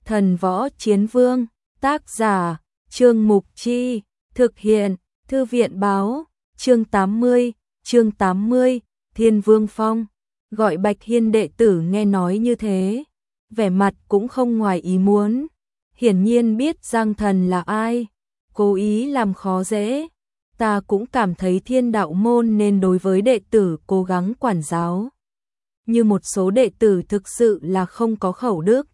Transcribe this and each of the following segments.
Thần Võ Chiến Vương, tác giả, Trương Mục Chi, thực hiện, Thư viện Báo, chương 80, Thiên Vương Phong, gọi Bạch Hiên đệ tử nghe nói như thế, vẻ mặt cũng không ngoài ý muốn, hiển nhiên biết Giang Thần là ai, cố ý làm khó dễ. Ta cũng cảm thấy Thiên Đạo môn nên đối với đệ tử cố gắng quản giáo. Như một số đệ tử thực sự là không có khẩu đức.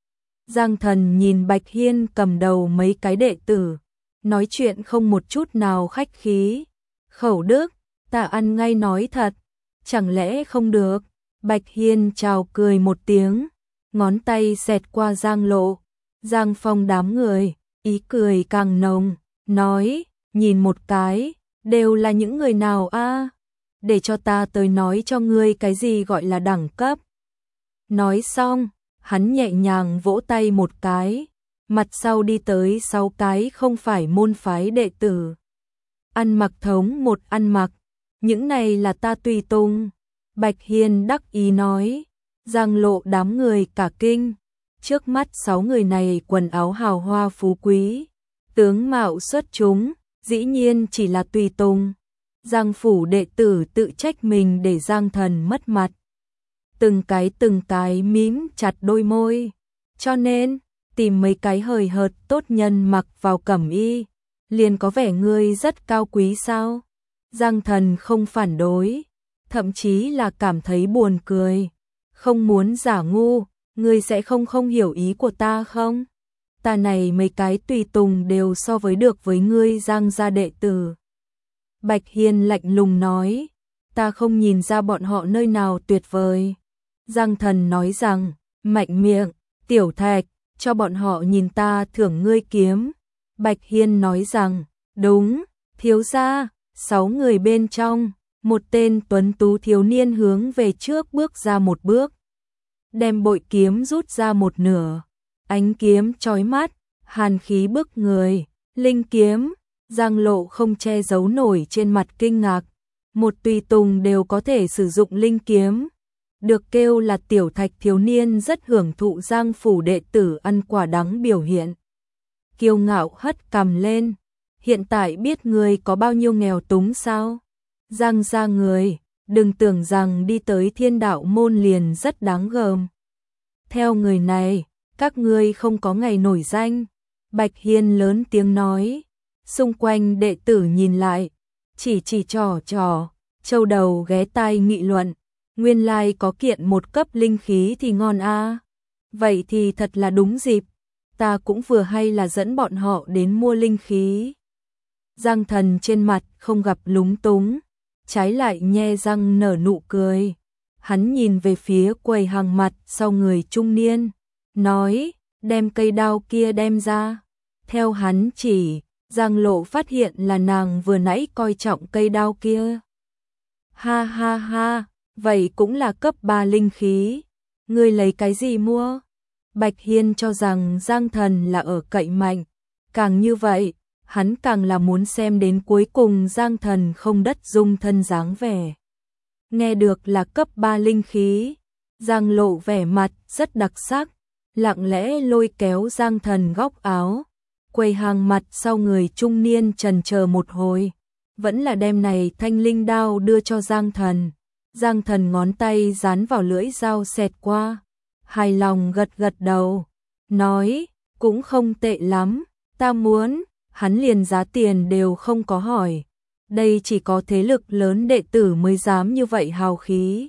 Giang Thần nhìn Bạch Hiên cầm đầu mấy cái đệ tử, nói chuyện không một chút nào khách khí. Khẩu đức, ta ăn ngay nói thật, chẳng lẽ không được? Bạch Hiên chào cười một tiếng, ngón tay xẹt qua Giang Lộ, Giang Phong đám người, ý cười càng nồng, nói, nhìn một cái, đều là những người nào a? Để cho ta tới nói cho ngươi cái gì gọi là đẳng cấp. Nói xong, hắn nhẹ nhàng vỗ tay một cái, mặt sau đi tới 6 cái không phải môn phái đệ tử. Ăn mặc thống một ăn mặc, những này là ta tùy tùng. Bạch Hiên đắc ý nói, Giang Lộ đám người cả kinh. Trước mắt 6 người này quần áo hào hoa phú quý, tướng mạo xuất chúng, dĩ nhiên chỉ là tùy tùng. Giang phủ đệ tử tự trách mình để Giang Thần mất mặt. Từng cái mím chặt đôi môi. Cho nên, tìm mấy cái hời hợt tốt nhân mặc vào cẩm y, liền có vẻ ngươi rất cao quý sao? Giang Thần không phản đối, thậm chí là cảm thấy buồn cười. Không muốn giả ngu, ngươi sẽ không hiểu ý của ta không? Ta này mấy cái tùy tùng đều so với được với ngươi Giang gia đệ tử. Bạch Hiên lạnh lùng nói, ta không nhìn ra bọn họ nơi nào tuyệt vời. Giang Thần nói rằng, mạnh miệng, Tiểu Thạch, cho bọn họ nhìn ta thưởng ngươi kiếm. Bạch Hiên nói rằng, đúng, thiếu gia. 6 người bên trong, một tên tuấn tú thiếu niên hướng về trước bước ra một bước, đem bội kiếm rút ra một nửa, ánh kiếm chói mắt, hàn khí bức người, linh kiếm. Giang Lộ không che giấu nổi trên mặt kinh ngạc, một tùy tùng đều có thể sử dụng linh kiếm. Được kêu là Tiểu Thạch thiếu niên rất hưởng thụ Giang phủ đệ tử ăn quả đắng biểu hiện. Kiêu ngạo hất cằm lên, hiện tại biết người có bao nhiêu nghèo túng sao? Giang gia người, đừng tưởng rằng đi tới Thiên Đạo môn liền rất đáng gờm. Theo người này, các ngươi không có ngày nổi danh. Bạch Hiên lớn tiếng nói. Xung quanh đệ tử nhìn lại, chỉ trò, châu đầu ghé tai nghị luận, nguyên lai có kiện một cấp linh khí thì ngon a. Vậy thì thật là đúng dịp, ta cũng vừa hay là dẫn bọn họ đến mua linh khí. Giang Thần trên mặt không gặp lúng túng, trái lại nhe răng nở nụ cười. Hắn nhìn về phía quầy hàng mặt sau người trung niên, nói, đem cây đao kia đem ra. Theo hắn chỉ, Giang Lộ phát hiện là nàng vừa nãy coi trọng cây đao kia. Ha ha ha, vậy cũng là cấp 3 linh khí. Ngươi lấy cái gì mua? Bạch Hiên cho rằng Giang Thần là ở cậy mạnh. Càng như vậy, hắn càng là muốn xem đến cuối cùng Giang Thần không đất dung thân dáng vẻ. Nghe được là cấp 3 linh khí, Giang Lộ vẻ mặt rất đặc sắc, lặng lẽ lôi kéo Giang Thần góc áo. Quầy hàng mặt sau người trung niên chần chờ một hồi, vẫn là đem này thanh linh đao đưa cho Giang Thần. Giang Thần ngón tay dán vào lưỡi dao xẹt qua, hài lòng gật đầu, nói, cũng không tệ lắm, ta muốn. Hắn liền giá tiền đều không có hỏi, đây chỉ có thế lực lớn đệ tử mới dám như vậy hào khí.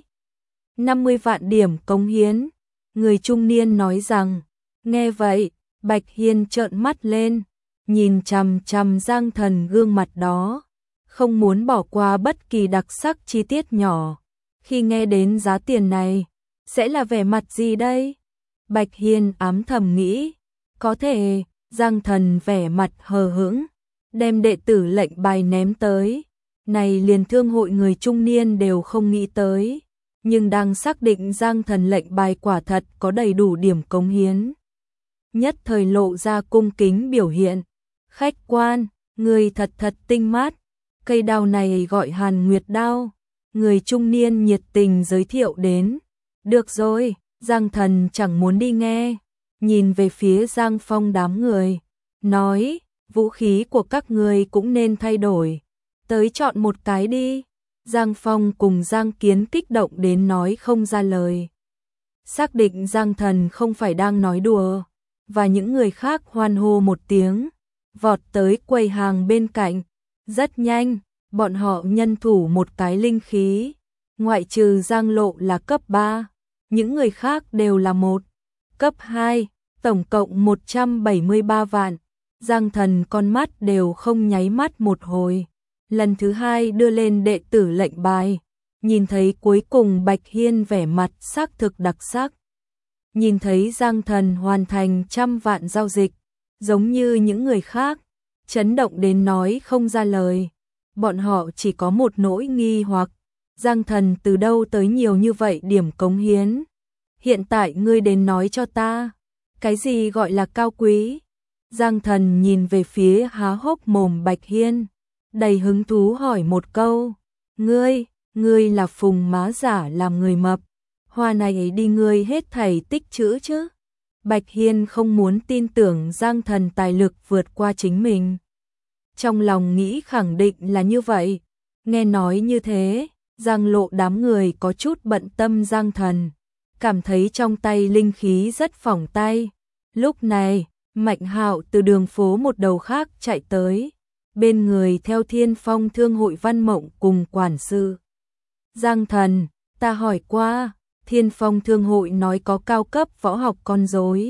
50 vạn điểm cống hiến, người trung niên nói rằng. Nghe vậy, Bạch Hiên trợn mắt lên, nhìn chằm chằm Giang Thần gương mặt đó, không muốn bỏ qua bất kỳ đặc sắc chi tiết nhỏ. Khi nghe đến giá tiền này, sẽ là vẻ mặt gì đây? Bạch Hiên ám thầm nghĩ, có thể. Giang Thần vẻ mặt hờ hững, đem đệ tử lệnh bài ném tới. Này liền thương hội người trung niên đều không nghĩ tới, nhưng đang xác định Giang Thần lệnh bài quả thật có đầy đủ điểm cống hiến. Nhất thời lộ ra cung kính biểu hiện. Khách quan, người thật tinh mát, cây đao này gọi Hàn Nguyệt đao. Người trung niên nhiệt tình giới thiệu đến. Được rồi, Giang Thần chẳng muốn đi nghe. nhìn về phía Giang Phong đám người, nói, vũ khí của các người cũng nên thay đổi, tới chọn một cái đi. Giang Phong cùng Giang Kiến kích động đến nói không ra lời. Xác định Giang Thần không phải đang nói đùa, và những người khác hoan hô một tiếng, vọt tới quầy hàng bên cạnh. Rất nhanh, bọn họ nhân thủ một cái linh khí, ngoại trừ Giang Lộ là cấp 3, những người khác đều là cấp 2, tổng cộng 173 vạn. Giang Thần con mắt đều không nháy mắt một hồi, lần thứ hai đưa lên đệ tử lệnh bài, nhìn thấy cuối cùng Bạch Hiên vẻ mặt xác thực đặc sắc. Nhìn thấy Giang Thần hoàn thành 100 vạn giao dịch, giống như những người khác, chấn động đến nói không ra lời. Bọn họ chỉ có một nỗi nghi hoặc, Giang Thần từ đâu tới nhiều như vậy điểm cống hiến? Hiện tại ngươi đến nói cho ta, cái gì gọi là cao quý? Giang Thần nhìn về phía há hốc mồm Bạch Hiên, đầy hứng thú hỏi một câu, ngươi là phùng má giả làm người mập, hoa này đi ngươi hết thảy tích trữ chứ? Bạch Hiên không muốn tin tưởng Giang Thần tài lực vượt qua chính mình. Trong lòng nghĩ khẳng định là như vậy, nghe nói như thế, Giang Lộ đám người có chút bận tâm Giang Thần, cảm thấy trong tay linh khí rất phỏng tay. Lúc này, Mạnh Hạo từ đường phố một đầu khác chạy tới, bên người theo Thiên Phong Thương hội Văn Mộng cùng quản sự. Giang Thần, ta hỏi qua, Thiên Phong Thương hội nói có cao cấp võ học con rối,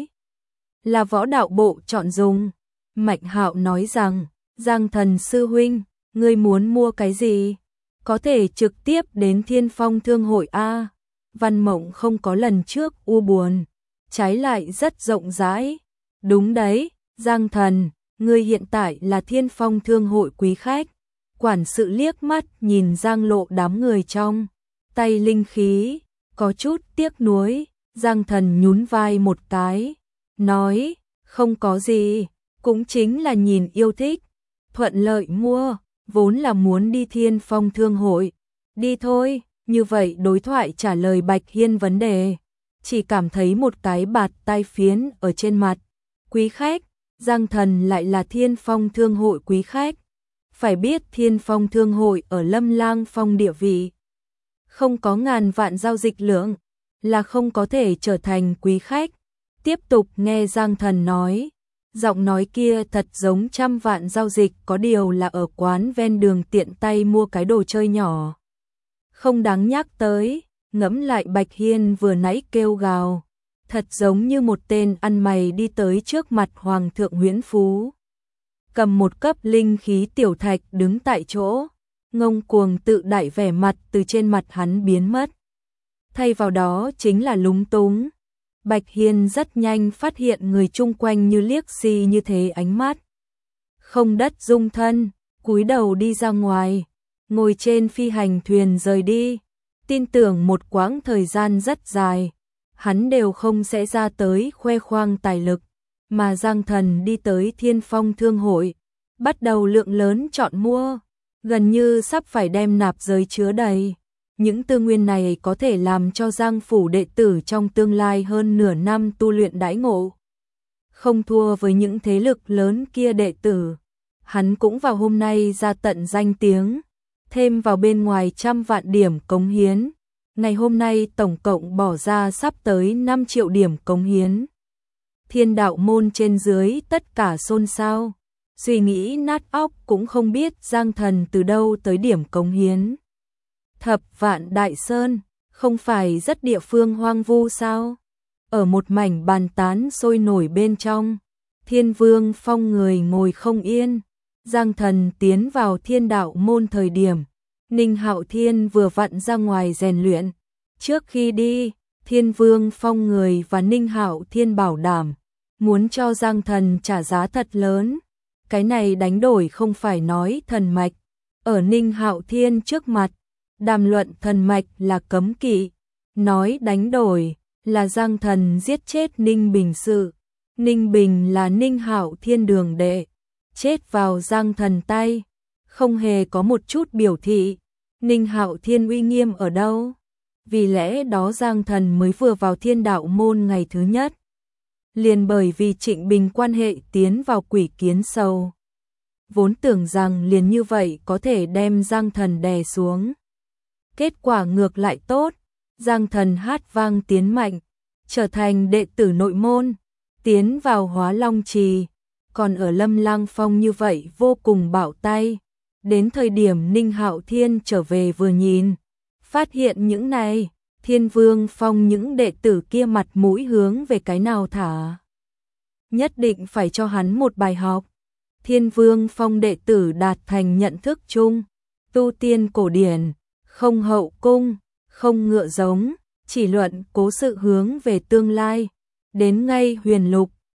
là võ đạo bộ chọn dùng. Mạnh Hạo nói rằng, Giang Thần sư huynh, ngươi muốn mua cái gì? Có thể trực tiếp đến Thiên Phong Thương hội A. Văn Mộng không có lần trước u buồn, trái lại rất rộng rãi. Đúng đấy, Giang Thần, ngươi hiện tại là Thiên Phong Thương hội quý khách. Quản sự liếc mắt nhìn Giang Lộ đám người trong tay linh khí, có chút tiếc nuối. Giang Thần nhún vai một cái, nói, không có gì, cũng chính là nhìn yêu thích, thuận lợi mua, vốn là muốn đi Thiên Phong Thương hội. Đi thôi, như vậy đối thoại trả lời Bạch Hiên vấn đề, chỉ cảm thấy một cái bạt tai phiến ở trên mặt. Quý khách, Giang Thần lại là Thiên Phong Thương hội quý khách. Phải biết Thiên Phong Thương hội ở Lâm Lang Phong địa vị, không có ngàn vạn giao dịch lượng, là không có thể trở thành quý khách. Tiếp tục nghe Giang Thần nói, giọng nói kia thật giống 100 vạn giao dịch, có điều là ở quán ven đường tiện tay mua cái đồ chơi nhỏ, không đáng nhắc tới. Ngẫm lại Bạch Hiên vừa nãy kêu gào, thật giống như một tên ăn mày đi tới trước mặt Hoàng thượng Huyễn Phú, cầm một cấp linh khí tiểu thạch đứng tại chỗ, ngông cuồng tự đại vẻ mặt từ trên mặt hắn biến mất. Thay vào đó chính là lúng túng. Bạch Hiên rất nhanh phát hiện người chung quanh như liếc xi như thế ánh mắt. Không đất dung thân, cúi đầu đi ra ngoài, ngồi trên phi hành thuyền rời đi. Tin tưởng một quãng thời gian rất dài, hắn đều không sẽ ra tới khoe khoang tài lực, mà Giang Thần đi tới Thiên Phong Thương hội, bắt đầu lượng lớn chọn mua, gần như sắp phải đem nạp giới chứa đầy. Những tư nguyên này có thể làm cho Giang phủ đệ tử trong tương lai hơn nửa năm tu luyện đãi ngộ, không thua với những thế lực lớn kia đệ tử. Hắn cũng vào hôm nay ra tận danh tiếng, thêm vào bên ngoài 100 vạn điểm cống hiến. Ngày hôm nay tổng cộng bỏ ra sắp tới 5 triệu điểm cống hiến. Thiên đạo môn trên dưới tất cả xôn xao, suy nghĩ nát óc cũng không biết Giang Thần từ đâu tới điểm cống hiến. Thập Vạn Đại Sơn, không phải rất địa phương hoang vu sao? Ở một mảnh bàn tán sôi nổi bên trong, Thiên Vương Phong người ngồi không yên. Giang Thần tiến vào Thiên đạo môn thời điểm, Ninh Hạo Thiên vừa vặn ra ngoài rèn luyện. Trước khi đi, Thiên Vương Phong người và Ninh Hạo Thiên bảo đảm muốn cho Giang Thần trả giá thật lớn. Cái này đánh đổi không phải nói thần mạch, ở Ninh Hạo Thiên trước mặt, đàm luận thần mạch là cấm kỵ, nói đánh đổi là Giang Thần giết chết Ninh Bình sự. Ninh Bình là Ninh Hạo Thiên đường đệ, chết vào Giang Thần tay, không hề có một chút biểu thị Ninh Hạo Thiên uy nghiêm ở đâu. Vì lẽ đó Giang Thần mới vừa vào Thiên đạo môn ngày thứ nhất, Liền bởi vì Trịnh Bình quan hệ tiến vào quỷ kiến sâu. Vốn tưởng rằng liền như vậy có thể đem Giang Thần đè xuống. Kết quả ngược lại tốt, Giang Thần hát vang tiến mạnh, trở thành đệ tử nội môn, tiến vào Hóa Long Trì, còn ở Lâm Lang Phong như vậy vô cùng bạo tay. Đến thời điểm Ninh Hạo Thiên trở về vừa nhìn, phát hiện những này, Thiên Vương Phong những đệ tử kia mặt mũi hướng về cái nào thả. Nhất định phải cho hắn một bài học. Thiên Vương Phong đệ tử đạt thành nhận thức chung, tu tiên cổ điển, không hậu cung, không ngựa giống, chỉ luận cố sự hướng về tương lai. Đến ngay Huyền Lục,